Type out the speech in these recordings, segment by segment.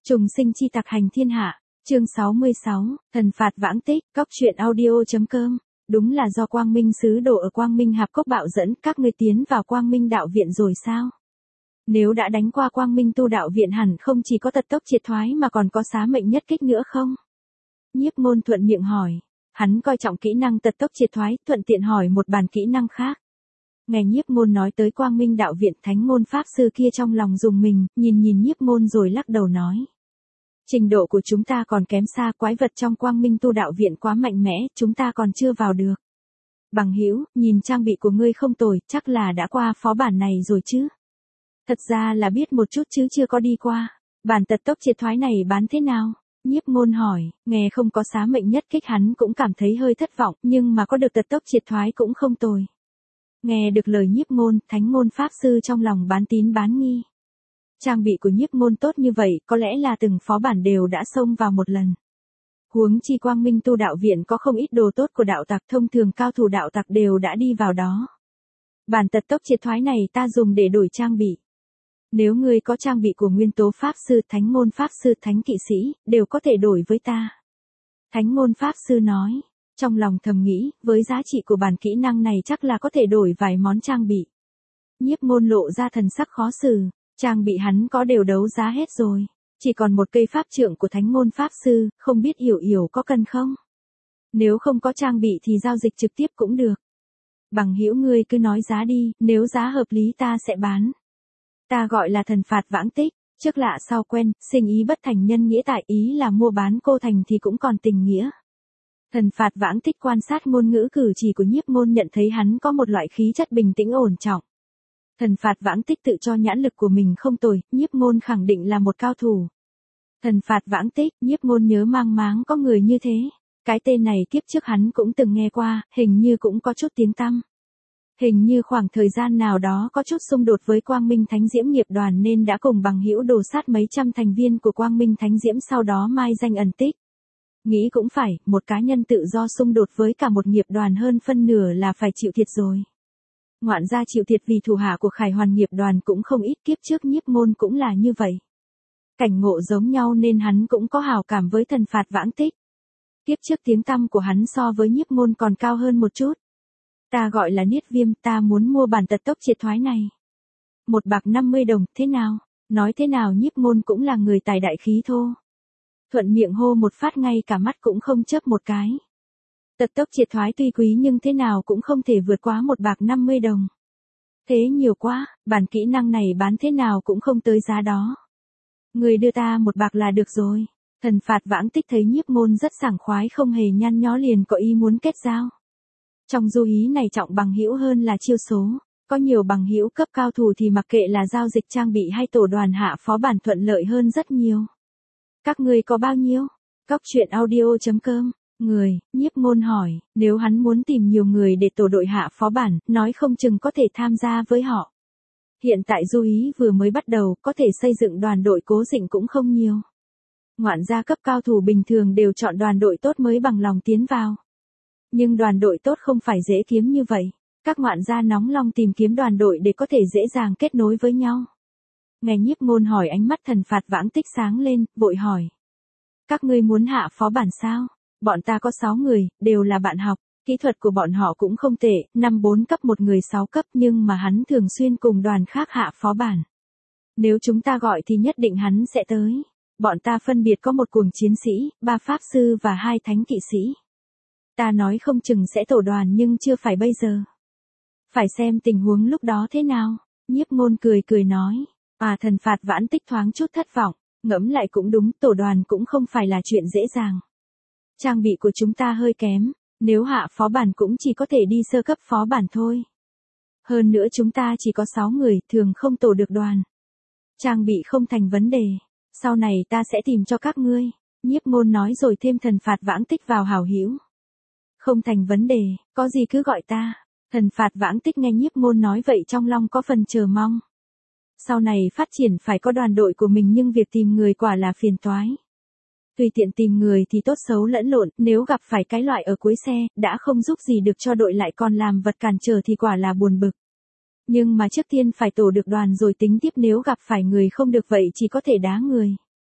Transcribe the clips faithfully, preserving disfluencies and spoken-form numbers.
Trùng sinh chi tặc hành thiên hạ, chương sáu mươi sáu, thần phạt vãng tích, cóc truyện audio.com. Đúng là do Quang Minh sứ đồ ở Quang Minh Hạp Cốc bạo dẫn các ngươi tiến vào Quang Minh đạo viện rồi sao? Nếu đã đánh qua Quang Minh tu đạo viện hẳn không chỉ có tật tốc triệt thoái mà còn có xá mệnh nhất kích nữa không? Nhiếp Môn thuận miệng hỏi, hắn coi trọng kỹ năng tật tốc triệt thoái, thuận tiện hỏi một bàn kỹ năng khác. Nghe Nhiếp Môn nói tới Quang Minh đạo viện, Thánh Ngôn pháp sư kia trong lòng rùng mình, nhìn nhìn Nhiếp Môn rồi lắc đầu nói. Trình độ của chúng ta còn kém xa, quái vật trong Quang Minh tu đạo viện quá mạnh mẽ, chúng ta còn chưa vào được. Bằng hữu, nhìn trang bị của ngươi không tồi, chắc là đã qua phó bản này rồi chứ. Thật ra là biết một chút chứ chưa có đi qua. Bản tật tốc triệt thoái này bán thế nào? Nhiếp Môn hỏi, nghe không có xá mệnh nhất kích hắn cũng cảm thấy hơi thất vọng, nhưng mà có được tật tốc triệt thoái cũng không tồi. Nghe được lời Nhiếp Môn, Thánh Ngôn pháp sư trong lòng bán tín bán nghi. Trang bị của Nhiếp Môn tốt như vậy, có lẽ là từng phó bản đều đã xông vào một lần. Huống chi Quang Minh tu đạo viện có không ít đồ tốt của đạo tặc, thông thường cao thủ đạo tặc đều đã đi vào đó. Bản tật tốc triệt thoái này ta dùng để đổi trang bị. Nếu ngươi có trang bị của nguyên tố pháp sư, Thánh Ngôn pháp sư, Thánh kỵ sĩ, đều có thể đổi với ta. Thánh Ngôn pháp sư nói, trong lòng thầm nghĩ, với giá trị của bản kỹ năng này chắc là có thể đổi vài món trang bị. Nhiếp Môn lộ ra thần sắc khó xử, trang bị hắn có đều đấu giá hết rồi. Chỉ còn một cây pháp trượng của Thánh Ngôn pháp sư, không biết Yểu Yểu có cần không? Nếu không có trang bị thì giao dịch trực tiếp cũng được. Bằng hữu ngươi cứ nói giá đi, nếu giá hợp lý ta sẽ bán. Ta gọi là thần phạt vãng tích, trước lạ sau quen, sinh ý bất thành nhân nghĩa tại, ý là mua bán cô thành thì cũng còn tình nghĩa. Thần phạt vãng tích quan sát ngôn ngữ cử chỉ của Nhiếp Môn, nhận thấy hắn có một loại khí chất bình tĩnh ổn trọng. Thần phạt vãng tích tự cho nhãn lực của mình không tồi, Nhiếp Môn khẳng định là một cao thủ. Thần phạt vãng tích, Nhiếp Môn nhớ mang máng có người như thế. Cái tên này kiếp trước hắn cũng từng nghe qua, hình như cũng có chút tiếng tăm. Hình như khoảng thời gian nào đó có chút xung đột với Quang Minh Thánh Diễm nghiệp đoàn nên đã cùng bằng hữu đồ sát mấy trăm thành viên của Quang Minh Thánh Diễm, sau đó mai danh ẩn tích. Nghĩ cũng phải, một cá nhân tự do xung đột với cả một nghiệp đoàn hơn phân nửa là phải chịu thiệt rồi. Ngoạn gia chịu thiệt vì thủ hạ của Khải Hoàn nghiệp đoàn cũng không ít, kiếp trước Nhiếp Môn cũng là như vậy. Cảnh ngộ giống nhau nên hắn cũng có hảo cảm với thần phạt vãng tích. Kiếp trước tiếng tăm của hắn so với Nhiếp Môn còn cao hơn một chút. Ta gọi là Niết Viêm, ta muốn mua bản tật tốc triệt thoái này. Một bạc năm mươi đồng, thế nào? Nói thế nào Nhiếp Môn cũng là người tài đại khí thô. Thuận miệng hô một phát, ngay cả mắt cũng không chớp một cái. Tật tốc triệt thoái tuy quý nhưng thế nào cũng không thể vượt quá một bạc năm mươi đồng. Thế nhiều quá, bản kỹ năng này bán thế nào cũng không tới giá đó. Người đưa ta một bạc là được rồi. Thần phạt vãng tích thấy Nhiếp Môn rất sảng khoái, không hề nhăn nhó, liền có ý muốn kết giao. Trong du hí này trọng bằng hữu hơn là chiêu số. Có nhiều bằng hữu cấp cao thủ thì mặc kệ là giao dịch trang bị hay tổ đoàn hạ phó bản thuận lợi hơn rất nhiều. Các ngươi có bao nhiêu? Cóc truyện audio.com. Người, Nhiếp Môn hỏi, nếu hắn muốn tìm nhiều người để tổ đội hạ phó bản, nói không chừng có thể tham gia với họ. Hiện tại du hí vừa mới bắt đầu, có thể xây dựng đoàn đội cố định cũng không nhiều. Ngoạn gia cấp cao thủ bình thường đều chọn đoàn đội tốt mới bằng lòng tiến vào. Nhưng đoàn đội tốt không phải dễ kiếm như vậy. Các ngoạn gia nóng lòng tìm kiếm đoàn đội để có thể dễ dàng kết nối với nhau. Nghe Nhiếp Môn hỏi, ánh mắt thần phạt vãng tích sáng lên, vội hỏi. Các ngươi muốn hạ phó bản sao? Bọn ta có sáu người, đều là bạn học, kỹ thuật của bọn họ cũng không tệ, năm bốn cấp một người sáu cấp, nhưng mà hắn thường xuyên cùng đoàn khác hạ phó bản. Nếu chúng ta gọi thì nhất định hắn sẽ tới. Bọn ta phân biệt có một cuồng chiến sĩ, ba pháp sư và hai thánh kỵ sĩ. Ta nói không chừng sẽ tổ đoàn nhưng chưa phải bây giờ. Phải xem tình huống lúc đó thế nào. Nhiếp Môn cười cười nói. À, thần phạt vãn tích thoáng chút thất vọng, ngẫm lại cũng đúng, tổ đoàn cũng không phải là chuyện dễ dàng. Trang bị của chúng ta hơi kém, nếu hạ phó bản cũng chỉ có thể đi sơ cấp phó bản thôi. Hơn nữa chúng ta chỉ có sáu người, thường không tổ được đoàn. Trang bị không thành vấn đề, sau này ta sẽ tìm cho các ngươi. Nhiếp Môn nói rồi thêm thần phạt vãng tích vào hảo hữu. Không thành vấn đề, có gì cứ gọi ta. Thần phạt vãng tích nghe Nhiếp Môn nói vậy trong lòng có phần chờ mong. Sau này phát triển phải có đoàn đội của mình nhưng việc tìm người quả là phiền toái. Tùy tiện tìm người thì tốt xấu lẫn lộn, nếu gặp phải cái loại ở cuối xe, đã không giúp gì được cho đội lại còn làm vật cản trở thì quả là buồn bực. Nhưng mà trước tiên phải tổ được đoàn rồi tính tiếp, nếu gặp phải người không được vậy chỉ có thể đá người.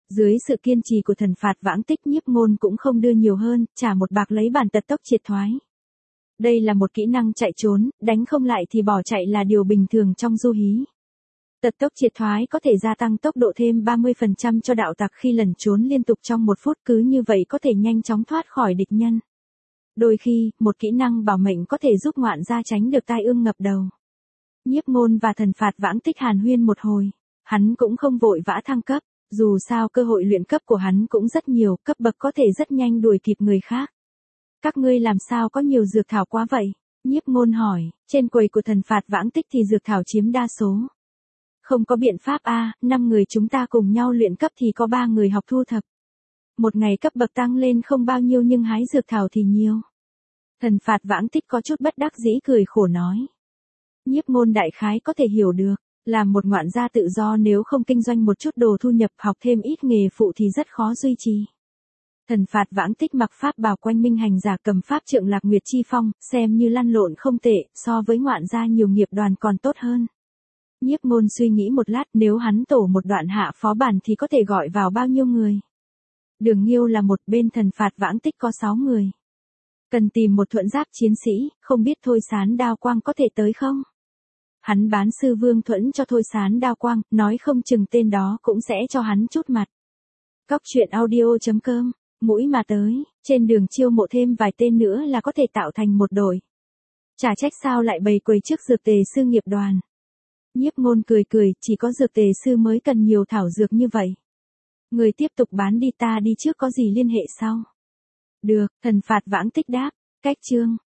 Dưới sự kiên trì của thần phạt vãng tích, Nhiếp Ngôn cũng không đưa nhiều hơn, trả một bạc lấy bản tật tốc triệt thoái. Đây là một kỹ năng chạy trốn, đánh không lại thì bỏ chạy là điều bình thường trong du hí. Tật tốc triệt thoái có thể gia tăng tốc độ thêm ba mươi phần trăm cho đạo tặc khi lẩn trốn liên tục trong một phút, cứ như vậy có thể nhanh chóng thoát khỏi địch nhân. Đôi khi, một kỹ năng bảo mệnh có thể giúp ngoạn gia tránh được tai ương ngập đầu. Nhiếp Ngôn và thần phạt vãng tích hàn huyên một hồi. Hắn cũng không vội vã thăng cấp, dù sao cơ hội luyện cấp của hắn cũng rất nhiều, cấp bậc có thể rất nhanh đuổi kịp người khác. Các ngươi làm sao có nhiều dược thảo quá vậy? Nhiếp Ngôn hỏi, trên quầy của thần phạt vãng tích thì dược thảo chiếm đa số. Không có biện pháp a, năm người chúng ta cùng nhau luyện cấp thì có ba người học thu thập. Một ngày cấp bậc tăng lên không bao nhiêu nhưng hái dược thảo thì nhiều. Thần phạt vãng tích có chút bất đắc dĩ cười khổ nói. Nhiếp Ngôn đại khái có thể hiểu được, làm một ngoạn gia tự do nếu không kinh doanh một chút đồ thu nhập, học thêm ít nghề phụ thì rất khó duy trì. Thần phạt vãng tích mặc pháp bào quanh minh hành giả, cầm pháp trượng Lạc Nguyệt Chi Phong, xem như lăn lộn không tệ, so với ngoạn gia nhiều nghiệp đoàn còn tốt hơn. Nhiếp Ngôn suy nghĩ một lát, nếu hắn tổ một đoạn hạ phó bản thì có thể gọi vào bao nhiêu người. Đường Nghiêu là một, bên thần phạt vãng tích có sáu người. Cần tìm một thuận giáp chiến sĩ, không biết Thôi Sán Đao Quang có thể tới không? Hắn bán sư Vương Thuẫn cho Thôi Sán Đao Quang, nói không chừng tên đó cũng sẽ cho hắn chút mặt. Cóc truyện audio chấm com, mũi mà tới, trên đường chiêu mộ thêm vài tên nữa là có thể tạo thành một đội. Chả trách sao lại bày quầy trước dược tề sư nghiệp đoàn. Nhiếp Ngôn cười cười, chỉ có dược tề sư mới cần nhiều thảo dược như vậy. Người tiếp tục bán đi, ta đi trước, có gì liên hệ sau? Được, thần phạt vãng tích đáp, cách chương.